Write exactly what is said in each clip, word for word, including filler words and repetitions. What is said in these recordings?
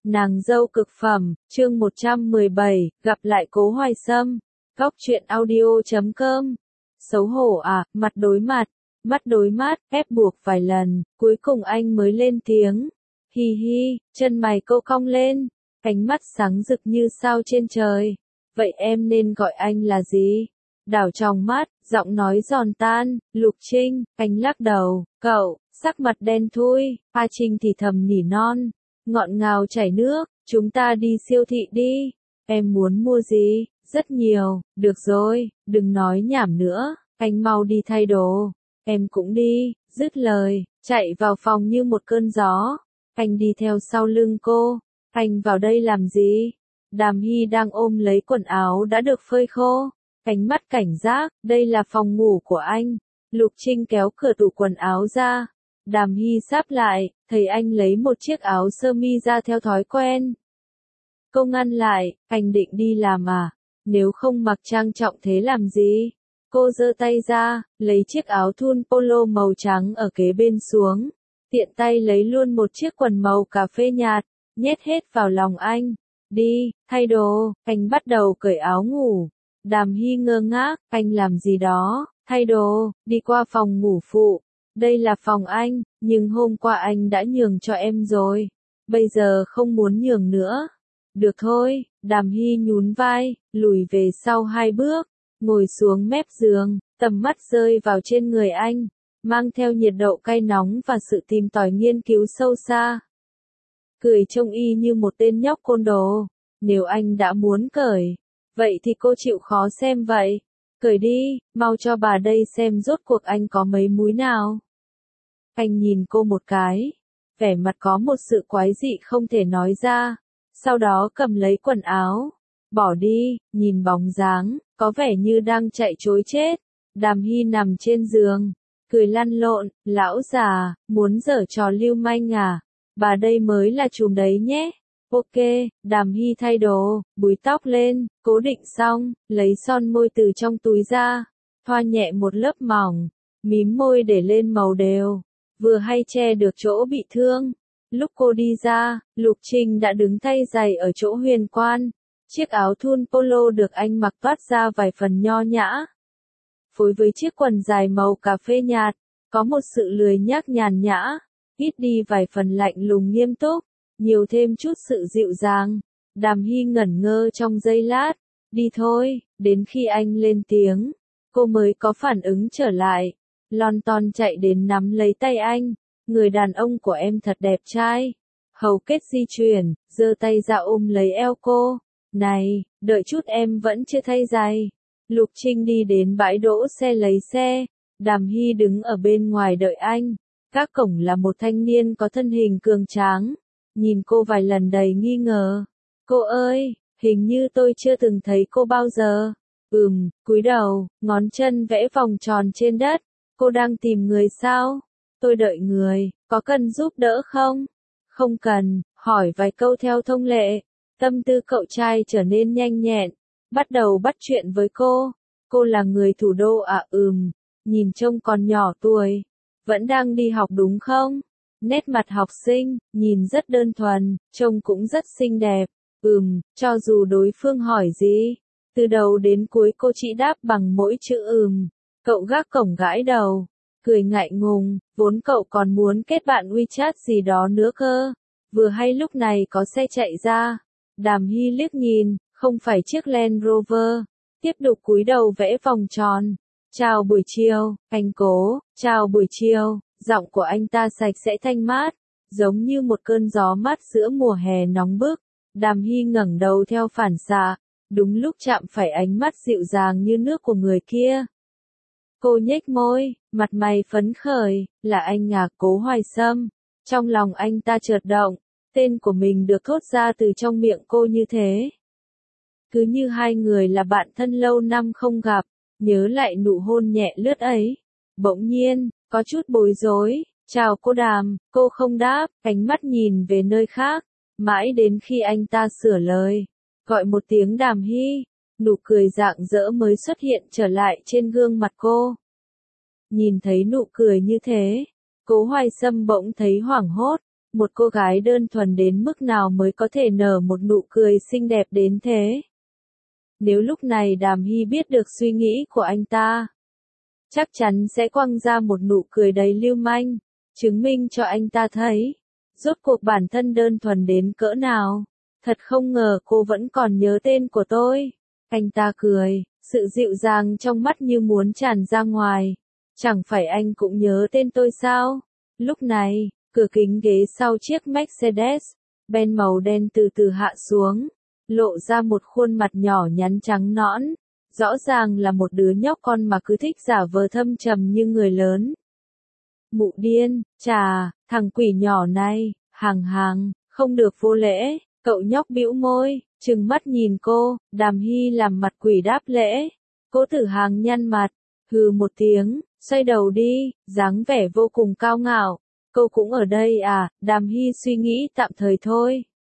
Nàng dâu cực phẩm, chương một trăm mười bảy, gặp lại Cố Hoài Sâm. Góc truyện audio chấm com. Xấu hổ à, mặt đối mặt, mắt đối mắt, ép buộc vài lần, cuối cùng anh mới lên tiếng. Hi hi, chân mày cô cong lên, ánh mắt sáng rực như sao trên trời. Vậy em nên gọi anh là gì? Đảo tròng mắt, giọng nói giòn tan, Lục Trinh, anh lắc đầu, cậu, sắc mặt đen thui, A Trinh thì thầm nỉ non. Ngọt ngào chảy nước, chúng ta đi siêu thị đi. Em muốn mua gì? Rất nhiều, được rồi, đừng nói nhảm nữa, anh mau đi thay đồ. Em cũng đi, dứt lời, chạy vào phòng như một cơn gió. Anh đi theo sau lưng cô. Anh vào đây làm gì? Đàm Hy đang ôm lấy quần áo đã được phơi khô. Ánh mắt cảnh giác, đây là phòng ngủ của anh. Lục Trinh kéo cửa tủ quần áo ra. Đàm Hy sáp lại, thấy anh lấy một chiếc áo sơ mi ra theo thói quen. Cô ngăn lại, anh định đi làm à? Nếu không mặc trang trọng thế làm gì? Cô giơ tay ra, lấy chiếc áo thun polo màu trắng ở kế bên xuống. Tiện tay lấy luôn một chiếc quần màu cà phê nhạt, nhét hết vào lòng anh. Đi, thay đồ, anh bắt đầu cởi áo ngủ. Đàm Hy ngơ ngác, anh làm gì đó, thay đồ, đi qua phòng ngủ phụ. Đây là phòng anh, nhưng hôm qua anh đã nhường cho em rồi. Bây giờ không muốn nhường nữa. Được thôi, Đàm Hy nhún vai, lùi về sau hai bước, ngồi xuống mép giường, tầm mắt rơi vào trên người anh, mang theo nhiệt độ cay nóng và sự tìm tòi nghiên cứu sâu xa. Cười trông y như một tên nhóc côn đồ. Nếu anh đã muốn cởi, vậy thì cô chịu khó xem vậy. Cởi đi, mau cho bà đây xem rốt cuộc anh có mấy múi nào. Anh nhìn cô một cái, vẻ mặt có một sự quái dị không thể nói ra, sau đó cầm lấy quần áo, bỏ đi, nhìn bóng dáng, có vẻ như đang chạy trối chết. Đàm Hy nằm trên giường, cười lăn lộn, lão già, muốn giở trò lưu manh à, bà đây mới là trùm đấy nhé. Ok, Đàm Hy thay đồ, búi tóc lên, cố định xong, lấy son môi từ trong túi ra, thoa nhẹ một lớp mỏng, mím môi để lên màu đều, vừa hay che được chỗ bị thương. Lúc cô đi ra, Lục Trinh đã đứng thay giày ở chỗ huyền quan. Chiếc áo thun polo được anh mặc toát ra vài phần nho nhã. Phối với chiếc quần dài màu cà phê nhạt, có một sự lười nhác nhàn nhã, ít đi vài phần lạnh lùng nghiêm túc, nhiều thêm chút sự dịu dàng. Đàm Hy ngẩn ngơ trong giây lát, đi thôi, đến khi anh lên tiếng, cô mới có phản ứng trở lại, lon ton chạy đến nắm lấy tay anh. Người đàn ông của em thật đẹp trai. Hầu kết di chuyển, giơ tay ra ôm lấy eo cô. Này, đợi chút em vẫn chưa thay giày. Lục Trinh đi đến bãi đỗ xe lấy xe. Đàm Hy đứng ở bên ngoài đợi anh. Các cổng là một thanh niên có thân hình cường tráng. Nhìn cô vài lần đầy nghi ngờ. Cô ơi, hình như tôi chưa từng thấy cô bao giờ. Ừm, cúi đầu, ngón chân vẽ vòng tròn trên đất. Cô đang tìm người sao? Tôi đợi người, có cần giúp đỡ không? Không cần, hỏi vài câu theo thông lệ. Tâm tư cậu trai trở nên nhanh nhẹn, bắt đầu bắt chuyện với cô. Cô là người thủ đô à? Ừm, nhìn trông còn nhỏ tuổi. Vẫn đang đi học đúng không? Nét mặt học sinh, nhìn rất đơn thuần, trông cũng rất xinh đẹp. Ừm, cho dù đối phương hỏi gì, từ đầu đến cuối cô chỉ đáp bằng mỗi chữ ừm. Cậu gác cổng gãi đầu, cười ngại ngùng, vốn cậu còn muốn kết bạn WeChat gì đó nữa cơ. Vừa hay lúc này có xe chạy ra. Đàm Hy liếc nhìn, không phải chiếc Land Rover. Tiếp tục cúi đầu vẽ vòng tròn. Chào buổi chiều, anh Cố, chào buổi chiều. Giọng của anh ta sạch sẽ thanh mát, giống như một cơn gió mát giữa mùa hè nóng bức. Đàm Hy ngẩng đầu theo phản xạ, đúng lúc chạm phải ánh mắt dịu dàng như nước của người kia. Cô nhếch môi, mặt mày phấn khởi, là anh à? Cố Hoài Sâm. Trong lòng anh ta chợt động, tên của mình được thốt ra từ trong miệng cô như thế. Cứ như hai người là bạn thân lâu năm không gặp, nhớ lại nụ hôn nhẹ lướt ấy. Bỗng nhiên, có chút bối rối, chào cô Đàm, cô không đáp, ánh mắt nhìn về nơi khác, mãi đến khi anh ta sửa lời, gọi một tiếng Đàm Hy. Nụ cười rạng rỡ mới xuất hiện trở lại trên gương mặt cô. Nhìn thấy nụ cười như thế, Cố Hoài Sâm bỗng thấy hoảng hốt, Một cô gái đơn thuần đến mức nào mới có thể nở một nụ cười xinh đẹp đến thế? Nếu lúc này Đàm Hy biết được suy nghĩ của anh ta, chắc chắn sẽ quăng ra một nụ cười đầy lưu manh, chứng minh cho anh ta thấy, rốt cuộc bản thân đơn thuần đến cỡ nào. Thật không ngờ cô vẫn còn nhớ tên của tôi. Anh ta cười, sự dịu dàng trong mắt như muốn tràn ra ngoài. Chẳng phải anh cũng nhớ tên tôi sao? Lúc này, cửa kính ghế sau chiếc Mercedes-Benz màu đen từ từ hạ xuống, lộ ra một khuôn mặt nhỏ nhắn trắng nõn. Rõ ràng là một đứa nhóc con mà cứ thích giả vờ thâm trầm như người lớn. Mụ điên, chà, thằng quỷ nhỏ này, hàng hàng, không được vô lễ. Cậu nhóc bĩu môi, trừng mắt nhìn cô. Đàm Hy làm mặt quỷ đáp lễ. Cố Tử Hàng nhăn mặt, hừ một tiếng, xoay đầu đi, dáng vẻ vô cùng cao ngạo. Cô cũng ở đây à? Đàm Hy suy nghĩ tạm thời thôi.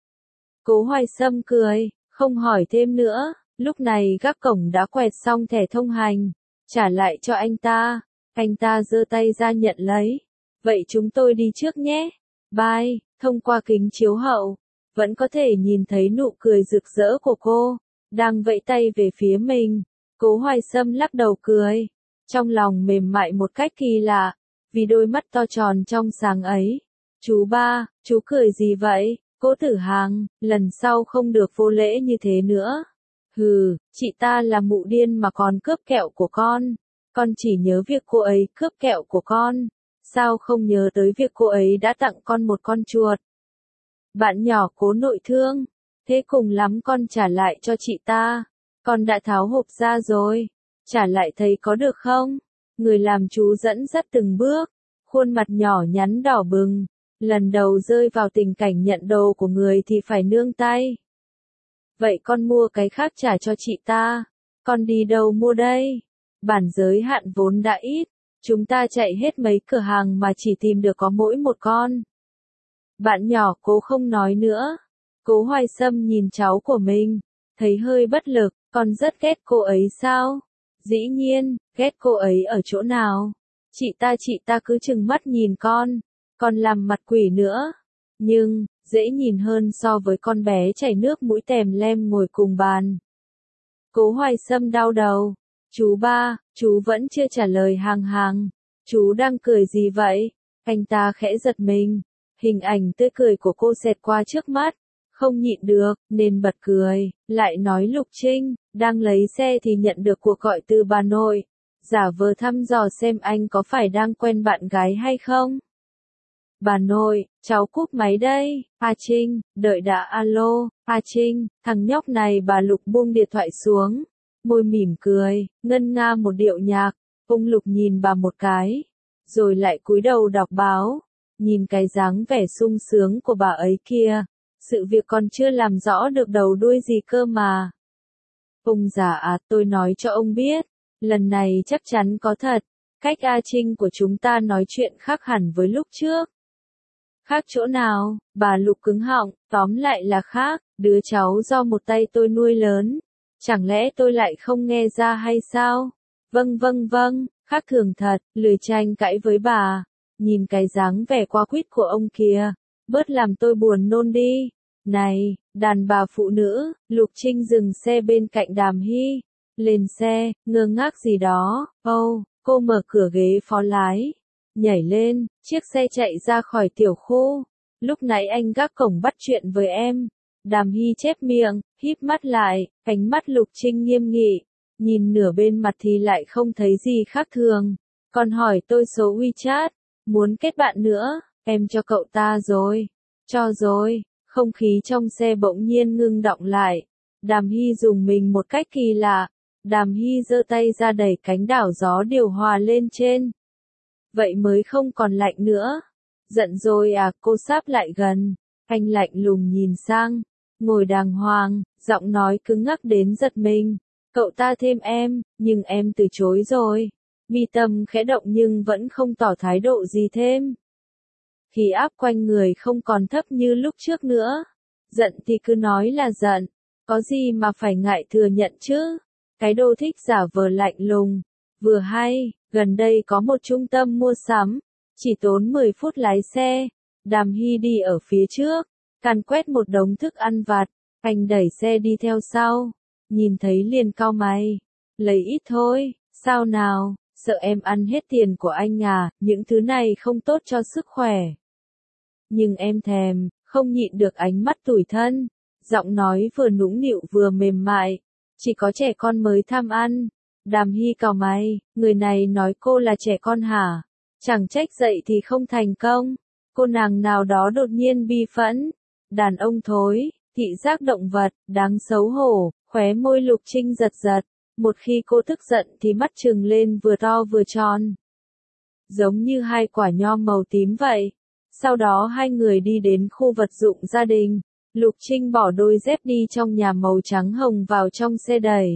Cố Hoài Sâm cười, không hỏi thêm nữa. Lúc này gác cổng đã quẹt xong thẻ thông hành, trả lại cho anh ta. Anh ta giơ tay ra nhận lấy. Vậy chúng tôi đi trước nhé. Bye. Thông qua kính chiếu hậu, vẫn có thể nhìn thấy nụ cười rực rỡ của cô, đang vẫy tay về phía mình. Cố Hoài Sâm lắc đầu cười, trong lòng mềm mại một cách kỳ lạ, vì đôi mắt to tròn trong sáng ấy. Chú ba, chú cười gì vậy? Cố Tử Hàng, lần sau không được vô lễ như thế nữa. Hừ, chị ta là mụ điên mà còn cướp kẹo của con. Con chỉ nhớ việc cô ấy cướp kẹo của con. Sao không nhớ tới việc cô ấy đã tặng con một con chuột? Bạn nhỏ Cố nội thương. Thế cùng lắm con trả lại cho chị ta. Con đã tháo hộp ra rồi. Trả lại thấy có được không? Người làm chú dẫn dắt từng bước. Khuôn mặt nhỏ nhắn đỏ bừng. Lần đầu rơi vào tình cảnh nhận đồ của người thì phải nương tay. Vậy con mua cái khác trả cho chị ta. Con đi đâu mua đây? Bản giới hạn vốn đã ít. Chúng ta chạy hết mấy cửa hàng mà chỉ tìm được có mỗi một con. Bạn nhỏ Cố không nói nữa. Cố Hoài Sâm nhìn cháu của mình, thấy hơi bất lực. Con rất ghét cô ấy sao? Dĩ nhiên, ghét cô ấy ở chỗ nào? Chị ta chị ta cứ trừng mắt nhìn con, còn làm mặt quỷ nữa. Nhưng, dễ nhìn hơn so với con bé chảy nước mũi tèm lem ngồi cùng bàn. Cố Hoài Sâm đau đầu. Chú ba, chú vẫn chưa trả lời hàng hàng. Chú đang cười gì vậy? Anh ta khẽ giật mình. Hình ảnh tươi cười của cô xẹt qua trước mắt. Không nhịn được, nên bật cười. Lại nói Lục Trinh, đang lấy xe thì nhận được cuộc gọi từ bà nội. Giả vờ thăm dò xem anh có phải đang quen bạn gái hay không. Bà nội, cháu cúp máy đây. A Trinh, đợi đã. Alo, A Trinh, thằng nhóc này. Bà Lục buông điện thoại xuống. Môi mỉm cười, ngân nga một điệu nhạc. Ông Lục nhìn bà một cái, rồi lại cúi đầu đọc báo. Nhìn cái dáng vẻ sung sướng của bà ấy kia. Sự việc còn chưa làm rõ được đầu đuôi gì cơ mà. Ông già à, tôi nói cho ông biết. Lần này chắc chắn có thật. Cách A Trinh của chúng ta nói chuyện khác hẳn với lúc trước. Khác chỗ nào? Bà Lục cứng họng, tóm lại là khác. Đứa cháu do một tay tôi nuôi lớn. Chẳng lẽ tôi lại không nghe ra hay sao? Vâng vâng vâng, khác thường thật. Lười tranh cãi với bà. Nhìn cái dáng vẻ quá quýt của ông kia. Bớt làm tôi buồn nôn đi. Này, đàn bà phụ nữ. Lục Trinh dừng xe bên cạnh Đàm Hy. Lên xe, ngơ ngác gì đó. Âu, oh, cô mở cửa ghế phó lái. Nhảy lên, chiếc xe chạy ra khỏi tiểu khu. Lúc nãy anh gác cổng bắt chuyện với em. Đàm Hy chép miệng, híp mắt lại, ánh mắt Lục Trinh nghiêm nghị. Nhìn nửa bên mặt thì lại không thấy gì khác thường. Còn hỏi tôi số WeChat. Muốn kết bạn nữa, em cho cậu ta rồi. Cho rồi, không khí trong xe bỗng nhiên ngưng đọng lại. Đàm Hy dùng mình một cách kỳ lạ. Đàm Hy giơ tay ra đẩy cánh đảo gió điều hòa lên trên. Vậy mới không còn lạnh nữa. Giận rồi à? Cô sáp lại gần. Anh lạnh lùng nhìn sang. Ngồi đàng hoàng, giọng nói cứng ngắc đến giật mình. Cậu ta thêm em, nhưng em từ chối rồi. Mi tâm khẽ động nhưng vẫn không tỏ thái độ gì thêm. Khí áp quanh người không còn thấp như lúc trước nữa. Giận thì cứ nói là giận. Có gì mà phải ngại thừa nhận chứ. Cái đồ thích giả vờ lạnh lùng. Vừa hay, gần đây có một trung tâm mua sắm. Chỉ tốn mười phút lái xe. Đàm Hy đi ở phía trước, càn quét một đống thức ăn vặt, anh đẩy xe đi theo sau, nhìn thấy liền cau mày, lấy ít thôi, sao nào, sợ em ăn hết tiền của anh à, những thứ này không tốt cho sức khỏe. Nhưng em thèm, không nhịn được ánh mắt tủi thân, giọng nói vừa nũng nịu vừa mềm mại, chỉ có trẻ con mới tham ăn. Đàm Hy cau mày, người này nói cô là trẻ con hả? Chẳng trách dậy thì không thành công. Cô nàng nào đó đột nhiên bi phẫn. Đàn ông thối, thị giác động vật, đáng xấu hổ, khóe môi Lục Trinh giật giật. Một khi cô tức giận thì mắt trừng lên vừa to vừa tròn. Giống như hai quả nho màu tím vậy. Sau đó hai người đi đến khu vật dụng gia đình. Lục Trinh bỏ đôi dép đi trong nhà màu trắng hồng vào trong xe đẩy.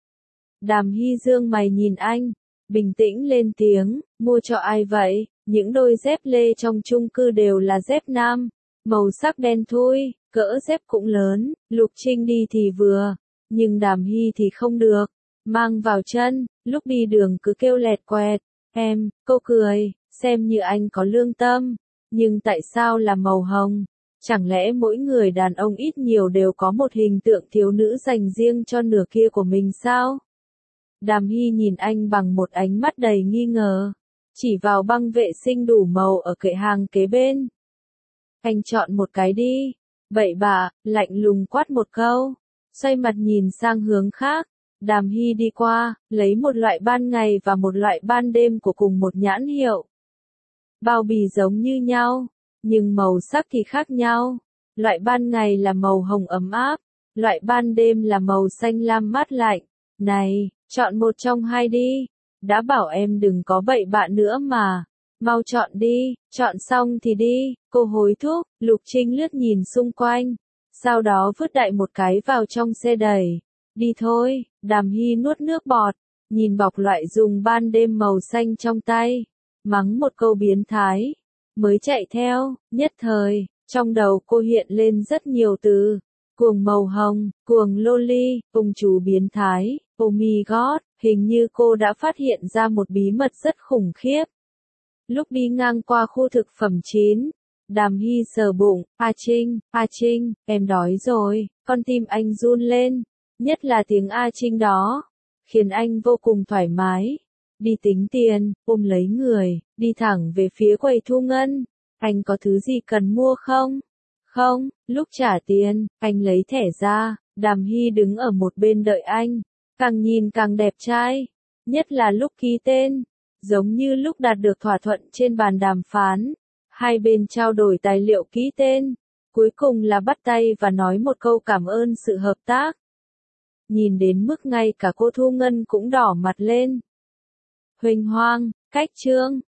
Đàm Hy dương mày nhìn anh, bình tĩnh lên tiếng, mua cho ai vậy? Những đôi dép lê trong chung cư đều là dép nam, màu sắc đen thui, cỡ dép cũng lớn, Lục Trinh đi thì vừa, nhưng Đàm Hy thì không được, mang vào chân, lúc đi đường cứ kêu lẹt quẹt, em, cô cười, xem như anh có lương tâm, nhưng tại sao là màu hồng? Chẳng lẽ mỗi người đàn ông ít nhiều đều có một hình tượng thiếu nữ dành riêng cho nửa kia của mình sao? Đàm Hy nhìn anh bằng một ánh mắt đầy nghi ngờ, chỉ vào băng vệ sinh đủ màu ở kệ hàng kế bên. Anh chọn một cái đi. Bậy bạ, lạnh lùng quát một câu, xoay mặt nhìn sang hướng khác. Đàm Hy đi qua, lấy một loại ban ngày và một loại ban đêm của cùng một nhãn hiệu. Bao bì giống như nhau, nhưng màu sắc thì khác nhau. Loại ban ngày là màu hồng ấm áp, loại ban đêm là màu xanh lam mát lạnh. Này, chọn một trong hai đi. Đã bảo em đừng có bậy bạ nữa mà. Mau chọn đi, chọn xong thì đi. Cô hối thúc, Lục Trinh lướt nhìn xung quanh. Sau đó vứt đại một cái vào trong xe đẩy. Đi thôi, Đàm Hy nuốt nước bọt. Nhìn bọc loại dùng ban đêm màu xanh trong tay. Mắng một câu biến thái. Mới chạy theo, nhất thời, trong đầu cô hiện lên rất nhiều từ. Cuồng màu hồng, cuồng loli, ông chú biến thái, oh my god, hình như cô đã phát hiện ra một bí mật rất khủng khiếp. Lúc đi ngang qua khu thực phẩm chín, Đàm Hy sờ bụng, A Trinh, A Trinh, em đói rồi, con tim anh run lên, nhất là tiếng A Trinh đó, khiến anh vô cùng thoải mái. Đi tính tiền, ôm lấy người, đi thẳng về phía quầy thu ngân, anh có thứ gì cần mua không? Không, lúc trả tiền, anh lấy thẻ ra, Đàm Hy đứng ở một bên đợi anh, càng nhìn càng đẹp trai, nhất là lúc ký tên, giống như lúc đạt được thỏa thuận trên bàn đàm phán, hai bên trao đổi tài liệu ký tên, cuối cùng là bắt tay và nói một câu cảm ơn sự hợp tác. Nhìn đến mức ngay cả cô Thu Ngân cũng đỏ mặt lên. Huênh hoang, cách chương.